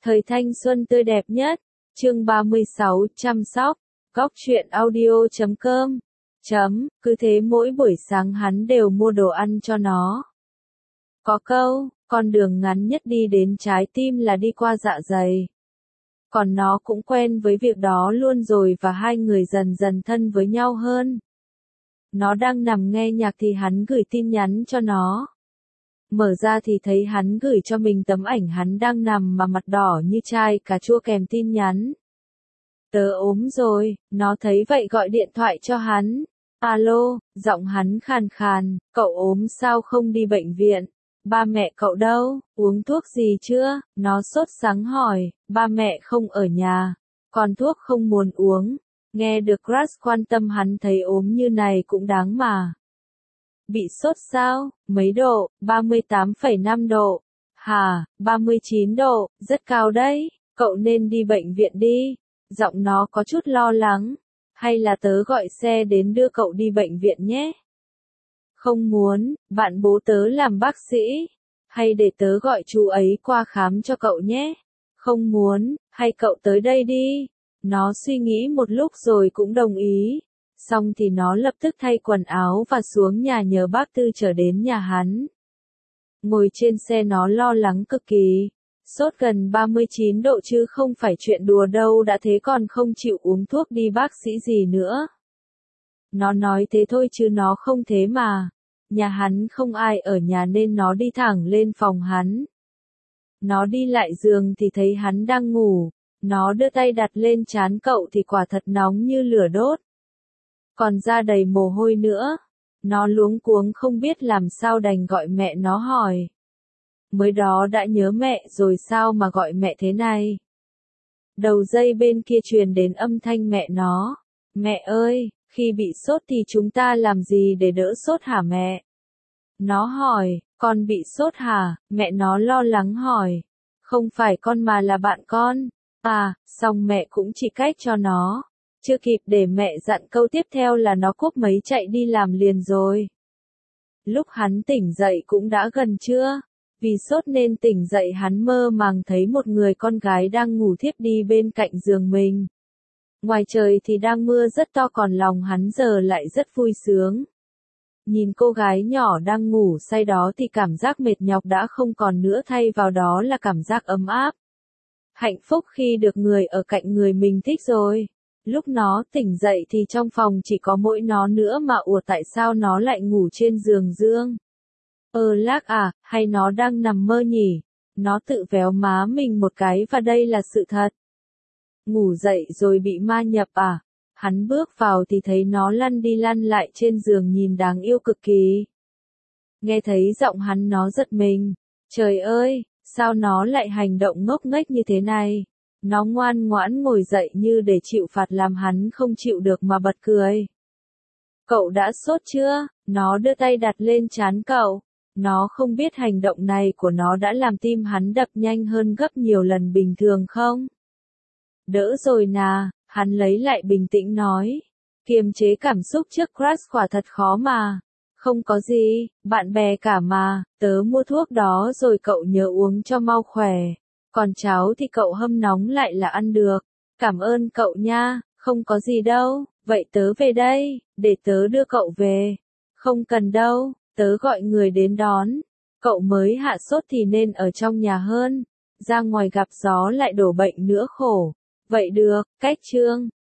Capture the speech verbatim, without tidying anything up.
Thời thanh xuân tươi đẹp nhất. Chương ba mươi sáu, chăm sóc. Góc truyện audio chấm com. Chấm, cứ thế mỗi buổi sáng hắn đều mua đồ ăn cho nó. Có câu, con đường ngắn nhất đi đến trái tim là đi qua dạ dày. Còn nó cũng quen với việc đó luôn rồi và hai người dần dần thân với nhau hơn. Nó đang nằm nghe nhạc thì hắn gửi tin nhắn cho nó. Mở ra thì thấy hắn gửi cho mình tấm ảnh hắn đang nằm mà mặt đỏ như chai cà chua kèm tin nhắn. Tớ ốm rồi, nó thấy vậy gọi điện thoại cho hắn. Alo, giọng hắn khàn khàn, cậu ốm sao không đi bệnh viện? Ba mẹ cậu đâu, uống thuốc gì chưa? Nó sốt sắng hỏi, ba mẹ không ở nhà, còn thuốc không muốn uống. Nghe được Crush quan tâm hắn thấy ốm như này cũng đáng mà. Bị sốt sao? Mấy độ? ba mươi tám phẩy năm độ. Hả? ba mươi chín độ, rất cao đấy, cậu nên đi bệnh viện đi. Giọng nó có chút lo lắng. Hay là tớ gọi xe đến đưa cậu đi bệnh viện nhé? Không muốn, bạn bố tớ làm bác sĩ. Hay để tớ gọi chú ấy qua khám cho cậu nhé? Không muốn, hay cậu tới đây đi. Nó suy nghĩ một lúc rồi cũng đồng ý. Xong thì nó lập tức thay quần áo và xuống nhà nhờ bác Tư trở đến nhà hắn. Ngồi trên xe nó lo lắng cực kỳ. Sốt gần ba mươi chín độ chứ không phải chuyện đùa đâu, đã thế còn không chịu uống thuốc đi bác sĩ gì nữa. Nó nói thế thôi chứ nó không thế mà. Nhà hắn không ai ở nhà nên nó đi thẳng lên phòng hắn. Nó đi lại giường thì thấy hắn đang ngủ. Nó đưa tay đặt lên trán cậu thì quả thật nóng như lửa đốt. Còn da đầy mồ hôi nữa. Nó luống cuống không biết làm sao đành gọi mẹ nó hỏi. Mới đó đã nhớ mẹ rồi sao mà gọi mẹ thế này? Đầu dây bên kia truyền đến âm thanh mẹ nó. Mẹ ơi, khi bị sốt thì chúng ta làm gì để đỡ sốt hả mẹ? Nó hỏi, con bị sốt hả? Mẹ nó lo lắng hỏi. Không phải con mà là bạn con. À, xong mẹ cũng chỉ cách cho nó. Chưa kịp để mẹ dặn câu tiếp theo là nó cúp máy chạy đi làm liền rồi. Lúc hắn tỉnh dậy cũng đã gần trưa. Vì sốt nên tỉnh dậy hắn mơ màng thấy một người con gái đang ngủ thiếp đi bên cạnh giường mình. Ngoài trời thì đang mưa rất to còn lòng hắn giờ lại rất vui sướng. Nhìn cô gái nhỏ đang ngủ say đó thì cảm giác mệt nhọc đã không còn nữa, thay vào đó là cảm giác ấm áp. Hạnh phúc khi được người ở cạnh người mình thích rồi. Lúc nó tỉnh dậy thì trong phòng chỉ có mỗi nó nữa mà ủa tại sao nó lại ngủ trên giường Dương. Ơ lác à, hay nó đang nằm mơ nhỉ? Nó tự véo má mình một cái và đây là sự thật. Ngủ dậy rồi bị ma nhập à? Hắn bước vào thì thấy nó lăn đi lăn lại trên giường nhìn đáng yêu cực kỳ. Nghe thấy giọng hắn nó giật mình. Trời ơi, sao nó lại hành động ngốc nghếch như thế này? Nó ngoan ngoãn ngồi dậy như để chịu phạt làm hắn không chịu được mà bật cười. Cậu đã sốt chưa? Nó đưa tay đặt lên trán cậu. Nó không biết hành động này của nó đã làm tim hắn đập nhanh hơn gấp nhiều lần bình thường không? Đỡ rồi nà, hắn lấy lại bình tĩnh nói. Kiềm chế cảm xúc trước crush quả thật khó mà. Không có gì, bạn bè cả mà, tớ mua thuốc đó rồi cậu nhớ uống cho mau khỏe. Còn cháo thì cậu hâm nóng lại là ăn được. Cảm ơn cậu nha, không có gì đâu, vậy tớ về đây, để tớ đưa cậu về. Không cần đâu. Tớ gọi người đến đón. Cậu mới hạ sốt thì nên ở trong nhà hơn. Ra ngoài gặp gió lại đổ bệnh nữa khổ. Vậy được, cách chương.